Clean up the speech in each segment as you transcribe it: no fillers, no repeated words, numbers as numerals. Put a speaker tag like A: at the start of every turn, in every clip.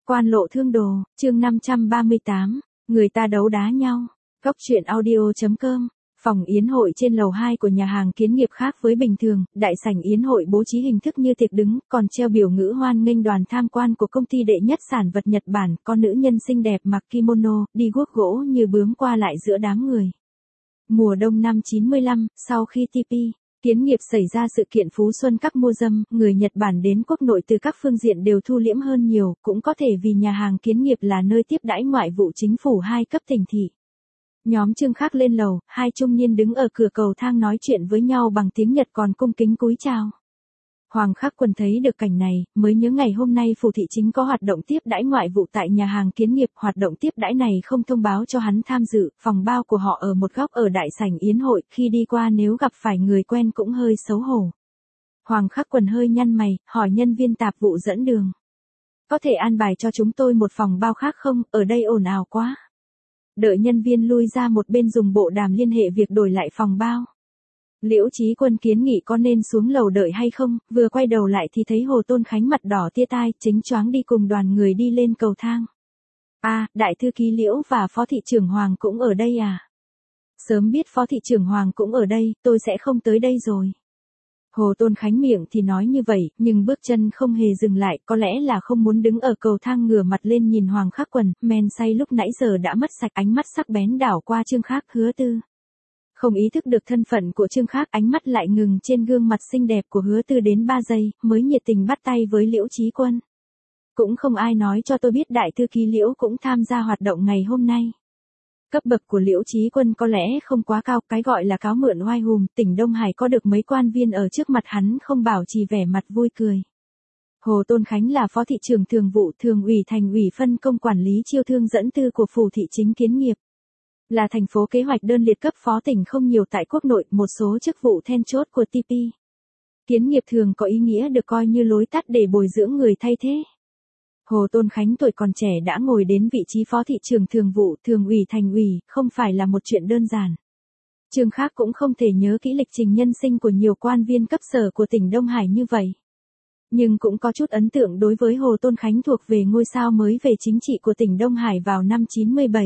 A: Quan lộ thương đồ, chương 538, người ta đấu đá nhau. Góc truyện audio.com. Phòng yến hội trên lầu 2 của nhà hàng Kiến Nghiệp khác với bình thường, đại sảnh yến hội bố trí hình thức như tiệc đứng, còn treo biểu ngữ hoan nghênh đoàn tham quan của công ty đệ nhất sản vật Nhật Bản, con nữ nhân xinh đẹp mặc kimono, đi guốc gỗ như bướm qua lại giữa đám người. Mùa đông năm 95, sau khi TP Kiến Nghiệp xảy ra sự kiện Phú Xuân Cup mua dâm, người Nhật Bản đến quốc nội từ các phương diện đều thu liễm hơn nhiều, cũng có thể vì nhà hàng Kiến Nghiệp là nơi tiếp đãi ngoại vụ chính phủ 2 cấp tỉnh thị. Nhóm Trương Khác lên lầu, hai trung niên đứng ở cửa cầu thang nói chuyện với nhau bằng tiếng Nhật còn cung kính cúi chào. Hoàng Khắc Quần thấy được cảnh này, mới nhớ ngày hôm nay phủ thị chính có hoạt động tiếp đãi ngoại vụ tại nhà hàng Kiến Nghiệp, hoạt động tiếp đãi này không thông báo cho hắn tham dự, phòng bao của họ ở một góc ở đại sảnh yến hội, khi đi qua nếu gặp phải người quen cũng hơi xấu hổ. Hoàng Khắc Quần hơi nhăn mày, hỏi nhân viên tạp vụ dẫn đường. Có thể an bài cho chúng tôi một phòng bao khác không, ở đây ồn ào quá. Đợi nhân viên lui ra một bên dùng bộ đàm liên hệ việc đổi lại phòng bao. Liễu Chí Quân kiến nghị có nên xuống lầu đợi hay không, vừa quay đầu lại thì thấy Hồ Tôn Khánh mặt đỏ tia tai, chính choáng đi cùng đoàn người đi lên cầu thang. Đại thư ký Liễu và phó thị trưởng Hoàng cũng ở đây à? Sớm biết phó thị trưởng Hoàng cũng ở đây, tôi sẽ không tới đây rồi. Hồ Tôn Khánh miệng thì nói như vậy, nhưng bước chân không hề dừng lại, có lẽ là không muốn đứng ở cầu thang ngửa mặt lên nhìn Hoàng Khắc Quần, men say lúc nãy giờ đã mất sạch, ánh mắt sắc bén đảo qua Trương Khác, Hứa Tư. Không ý thức được thân phận của Trương Khác, ánh mắt lại ngừng trên gương mặt xinh đẹp của Hứa Tư đến 3 giây, mới nhiệt tình bắt tay với Liễu Chí Quân. Cũng không ai nói cho tôi biết đại thư ký Liễu cũng tham gia hoạt động ngày hôm nay. Cấp bậc của Liễu Chí Quân có lẽ không quá cao, cái gọi là cáo mượn oai hùm, tỉnh Đông Hải có được mấy quan viên ở trước mặt hắn không bảo trì vẻ mặt vui cười. Hồ Tôn Khánh là phó thị trưởng thường vụ thường ủy thành ủy phân công quản lý chiêu thương dẫn tư của phủ thị chính Kiến Nghiệp. Là thành phố kế hoạch đơn liệt cấp phó tỉnh không nhiều tại quốc nội, một số chức vụ then chốt của TP Kiến Nghiệp thường có ý nghĩa được coi như lối tắt để bồi dưỡng người thay thế. Hồ Tôn Khánh tuổi còn trẻ đã ngồi đến vị trí phó thị trưởng thường vụ thường ủy thành ủy, không phải là một chuyện đơn giản. Trương Khác cũng không thể nhớ kỹ lịch trình nhân sinh của nhiều quan viên cấp sở của tỉnh Đông Hải như vậy. Nhưng cũng có chút ấn tượng đối với Hồ Tôn Khánh thuộc về ngôi sao mới về chính trị của tỉnh Đông Hải vào năm 97.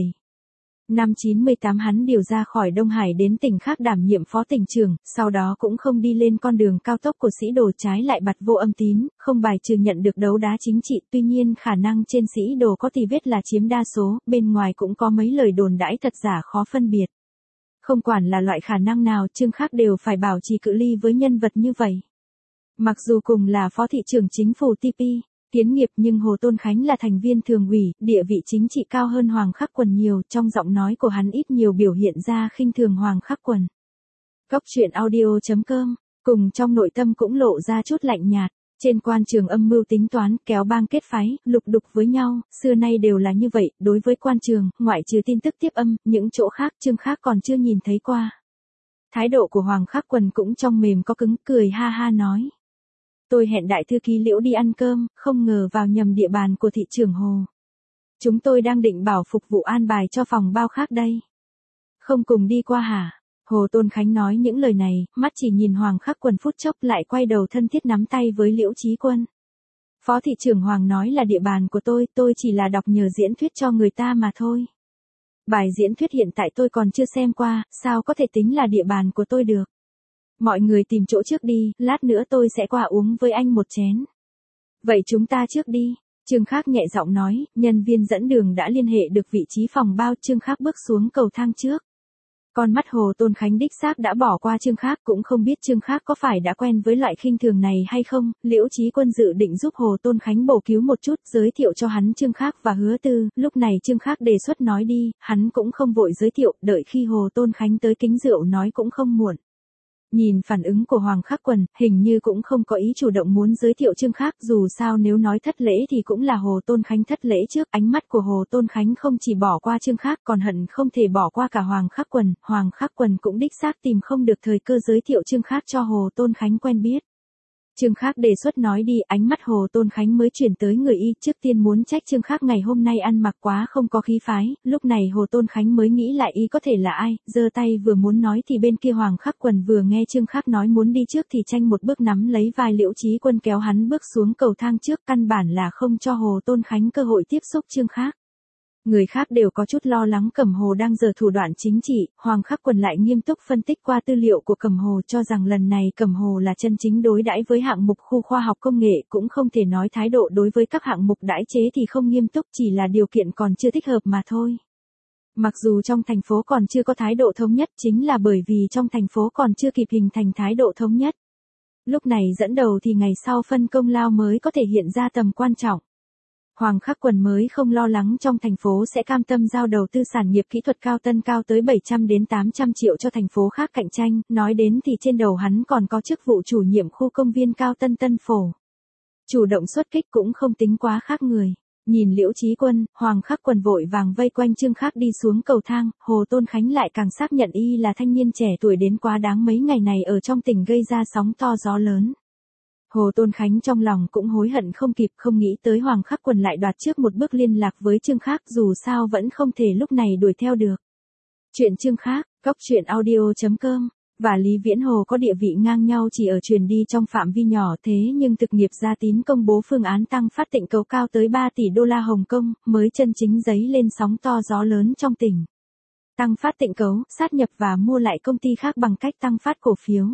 A: Năm 98 hắn điều ra khỏi Đông Hải đến tỉnh khác đảm nhiệm phó tỉnh trưởng, sau đó cũng không đi lên con đường cao tốc của sĩ đồ, trái lại bặt vô âm tín, không bài trừ nhận được đấu đá chính trị, tuy nhiên khả năng trên sĩ đồ có tì vết là chiếm đa số, bên ngoài cũng có mấy lời đồn đãi thật giả khó phân biệt. Không quản là loại khả năng nào, Trương Khác đều phải bảo trì cự ly với nhân vật như vậy. Mặc dù cùng là phó thị trưởng chính phủ TP Kiến Nghiệp nhưng Hồ Tôn Khánh là thành viên thường ủy, địa vị chính trị cao hơn Hoàng Khắc Quần nhiều, trong giọng nói của hắn ít nhiều biểu hiện ra khinh thường Hoàng Khắc Quần. Góc truyện audio.com, cùng trong nội tâm cũng lộ ra chút lạnh nhạt, trên quan trường âm mưu tính toán, kéo bang kết phái, lục đục với nhau, xưa nay đều là như vậy, đối với quan trường, ngoại trừ tin tức tiếp âm, những chỗ khác Trương Khác còn chưa nhìn thấy qua. Thái độ của Hoàng Khắc Quần cũng trong mềm có cứng, cười ha ha nói. Tôi hẹn đại thư ký Liễu đi ăn cơm, không ngờ vào nhầm địa bàn của thị trưởng Hồ. Chúng tôi đang định bảo phục vụ an bài cho phòng bao khác đây. Không cùng đi qua hả? Hồ Tôn Khánh nói những lời này, mắt chỉ nhìn Hoàng Khắc Quần phút chốc lại quay đầu thân thiết nắm tay với Liễu Chí Quân. Phó thị trưởng Hoàng nói là địa bàn của tôi chỉ là đọc nhờ diễn thuyết cho người ta mà thôi. Bài diễn thuyết hiện tại tôi còn chưa xem qua, sao có thể tính là địa bàn của tôi được. Mọi người tìm chỗ trước đi, lát nữa tôi sẽ qua uống với anh một chén. Vậy chúng ta trước đi. Trương Khác nhẹ giọng nói, nhân viên dẫn đường đã liên hệ được vị trí phòng bao, Trương Khác bước xuống cầu thang trước. Con mắt Hồ Tôn Khánh đích xác đã bỏ qua Trương Khác, cũng không biết Trương Khác có phải đã quen với loại khinh thường này hay không. Liễu Chí Quân dự định giúp Hồ Tôn Khánh bổ cứu một chút, giới thiệu cho hắn Trương Khác và Hứa Tư, lúc này Trương Khác đề xuất nói đi, hắn cũng không vội giới thiệu, đợi khi Hồ Tôn Khánh tới kính rượu nói cũng không muộn. Nhìn phản ứng của Hoàng Khắc Quần, hình như cũng không có ý chủ động muốn giới thiệu Trương Khác, dù sao nếu nói thất lễ thì cũng là Hồ Tôn Khánh thất lễ trước, ánh mắt của Hồ Tôn Khánh không chỉ bỏ qua Trương Khác còn hận không thể bỏ qua cả Hoàng Khắc Quần, Hoàng Khắc Quần cũng đích xác tìm không được thời cơ giới thiệu Trương Khác cho Hồ Tôn Khánh quen biết. Trương Khác đề xuất nói đi, ánh mắt Hồ Tôn Khánh mới chuyển tới người y, trước tiên muốn trách Trương Khác ngày hôm nay ăn mặc quá không có khí phái, lúc này Hồ Tôn Khánh mới nghĩ lại y có thể là ai, giơ tay vừa muốn nói thì bên kia Hoàng Khắc Quần vừa nghe Trương Khác nói muốn đi trước thì tranh một bước nắm lấy vai Liễu Chí Quân kéo hắn bước xuống cầu thang trước, căn bản là không cho Hồ Tôn Khánh cơ hội tiếp xúc Trương Khác. Người khác đều có chút lo lắng Cẩm Hồ đang giở thủ đoạn chính trị, Hoàng Khắc Quần lại nghiêm túc phân tích qua tư liệu của Cẩm Hồ cho rằng lần này Cẩm Hồ là chân chính đối đãi với hạng mục khu khoa học công nghệ, cũng không thể nói thái độ đối với các hạng mục đãi chế thì không nghiêm túc, chỉ là điều kiện còn chưa thích hợp mà thôi. Mặc dù trong thành phố còn chưa có thái độ thống nhất, chính là bởi vì trong thành phố còn chưa kịp hình thành thái độ thống nhất. Lúc này dẫn đầu thì ngày sau phân công lao mới có thể hiện ra tầm quan trọng. Hoàng Khắc Quần mới không lo lắng trong thành phố sẽ cam tâm giao đầu tư sản nghiệp kỹ thuật cao tân cao tới 700 đến 800 triệu cho thành phố khác cạnh tranh, nói đến thì trên đầu hắn còn có chức vụ chủ nhiệm khu công viên cao tân Tân Phổ. Chủ động xuất kích cũng không tính quá khác người. Nhìn Liễu Chí Quân, Hoàng Khắc Quần vội vàng vây quanh Trương Khác đi xuống cầu thang, Hồ Tôn Khánh lại càng xác nhận y là thanh niên trẻ tuổi đến quá đáng mấy ngày này ở trong tỉnh gây ra sóng to gió lớn. Hồ Tôn Khánh trong lòng cũng hối hận không kịp, không nghĩ tới Hoàng Khắc Quần lại đoạt trước một bước liên lạc với Trương Khác, dù sao vẫn không thể lúc này đuổi theo được. Chuyện Trương Khác, Góc.truyện audio.com và Lý Viễn Hồ có địa vị ngang nhau chỉ ở truyền đi trong phạm vi nhỏ, thế nhưng thực nghiệp Gia Tín công bố phương án tăng phát tịnh cấu cao tới 3 tỷ đô la Hồng Kông, mới chân chính giấy lên sóng to gió lớn trong tỉnh. Tăng phát tịnh cấu, sát nhập và mua lại công ty khác bằng cách tăng phát cổ phiếu.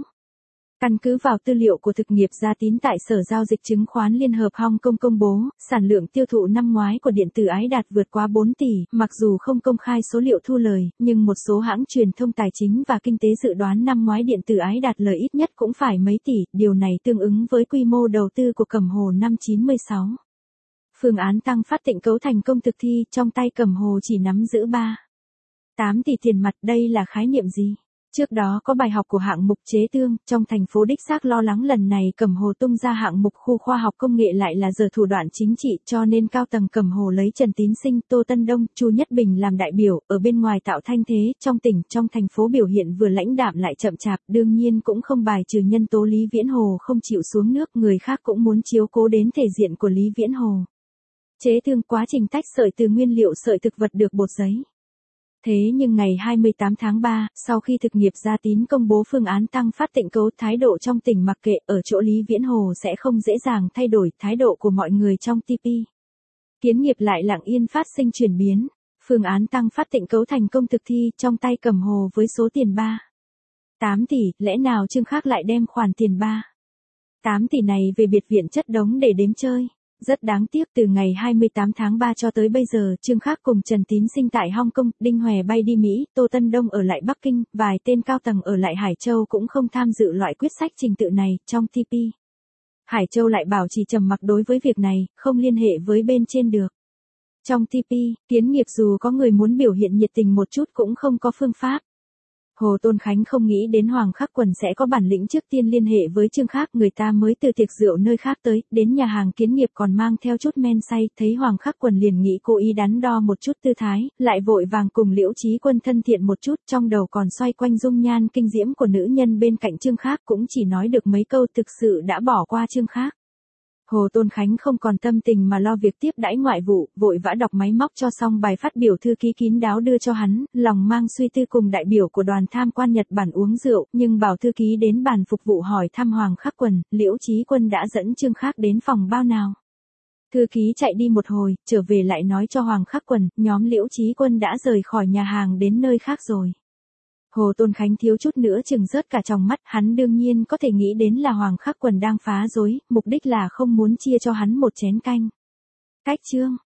A: Căn cứ vào tư liệu của thực nghiệp Gia Tín tại Sở Giao dịch Chứng khoán Liên hợp Hong Kong công bố, sản lượng tiêu thụ năm ngoái của điện tử Ái Đạt vượt quá 4 tỷ, mặc dù không công khai số liệu thu lời, nhưng một số hãng truyền thông tài chính và kinh tế dự đoán năm ngoái điện tử Ái Đạt lời ít nhất cũng phải mấy tỷ, điều này tương ứng với quy mô đầu tư của Cẩm Hồ năm 96. Phương án tăng phát tịnh cấu thành công thực thi, trong tay Cẩm Hồ chỉ nắm giữ 8 tỷ tiền mặt, đây là khái niệm gì? Trước đó có bài học của hạng mục chế tương, trong thành phố đích xác lo lắng lần này Cẩm Hồ tung ra hạng mục khu khoa học công nghệ lại là giở thủ đoạn chính trị, cho nên cao tầng Cẩm Hồ lấy Trần Tín Sinh, Tô Tân Đông, Chu Nhất Bình làm đại biểu, ở bên ngoài tạo thanh thế, trong tỉnh, trong thành phố biểu hiện vừa lãnh đạm lại chậm chạp, đương nhiên cũng không bài trừ nhân tố Lý Viễn Hồ không chịu xuống nước, người khác cũng muốn chiếu cố đến thể diện của Lý Viễn Hồ. Chế tương quá trình tách sợi từ nguyên liệu sợi thực vật được bột giấy. Thế nhưng ngày 28 tháng 3, sau khi thực nghiệp Gia Tín công bố phương án tăng phát tịnh cấu, thái độ trong tỉnh mặc kệ, ở chỗ Lý Viễn Hồ sẽ không dễ dàng thay đổi, thái độ của mọi người trong TP Kiến nghiệp lại lặng yên phát sinh chuyển biến. Phương án tăng phát tịnh cấu thành công thực thi, trong tay Cẩm Hồ với số tiền 8 tỷ, lẽ nào Trương Khác lại đem khoản tiền 8 tỷ này về biệt viện chất đống để đếm chơi? Rất đáng tiếc, từ ngày 28 tháng 3 cho tới bây giờ, Trương Khác cùng Trần Tín Sinh tại Hong Kong, Đinh Hòe bay đi Mỹ, Tô Tân Đông ở lại Bắc Kinh, vài tên cao tầng ở lại Hải Châu cũng không tham dự loại quyết sách trình tự này, trong TP Hải Châu lại bảo trì trầm mặc đối với việc này, không liên hệ với bên trên được. Trong TP Kiến nghiệp dù có người muốn biểu hiện nhiệt tình một chút cũng không có phương pháp. Hồ Tôn Khánh không nghĩ đến Hoàng Khắc Quần sẽ có bản lĩnh trước tiên liên hệ với Trương Khác, người ta mới từ tiệc rượu nơi khác tới, đến nhà hàng Kiến nghiệp còn mang theo chút men say, thấy Hoàng Khắc Quần liền nghĩ cố ý đắn đo một chút tư thái, lại vội vàng cùng Liễu Chí Quân thân thiện một chút, trong đầu còn xoay quanh dung nhan kinh diễm của nữ nhân bên cạnh Trương Khác, cũng chỉ nói được mấy câu thực sự đã bỏ qua Trương Khác. Hồ Tôn Khánh không còn tâm tình mà lo việc tiếp đãi ngoại vụ, vội vã đọc máy móc cho xong bài phát biểu thư ký kín đáo đưa cho hắn, lòng mang suy tư cùng đại biểu của đoàn tham quan Nhật Bản uống rượu, nhưng bảo thư ký đến bàn phục vụ hỏi thăm Hoàng Khắc Quần, Liễu Chí Quân đã dẫn Trương Khác đến phòng bao nào. Thư ký chạy đi một hồi, trở về lại nói cho Hoàng Khắc Quần, nhóm Liễu Chí Quân đã rời khỏi nhà hàng đến nơi khác rồi. Hồ Tôn Khánh thiếu chút nữa chừng rớt cả tròng mắt, hắn đương nhiên có thể nghĩ đến là Hoàng Khắc Quần đang phá rối, mục đích là không muốn chia cho hắn một chén canh. Cách chương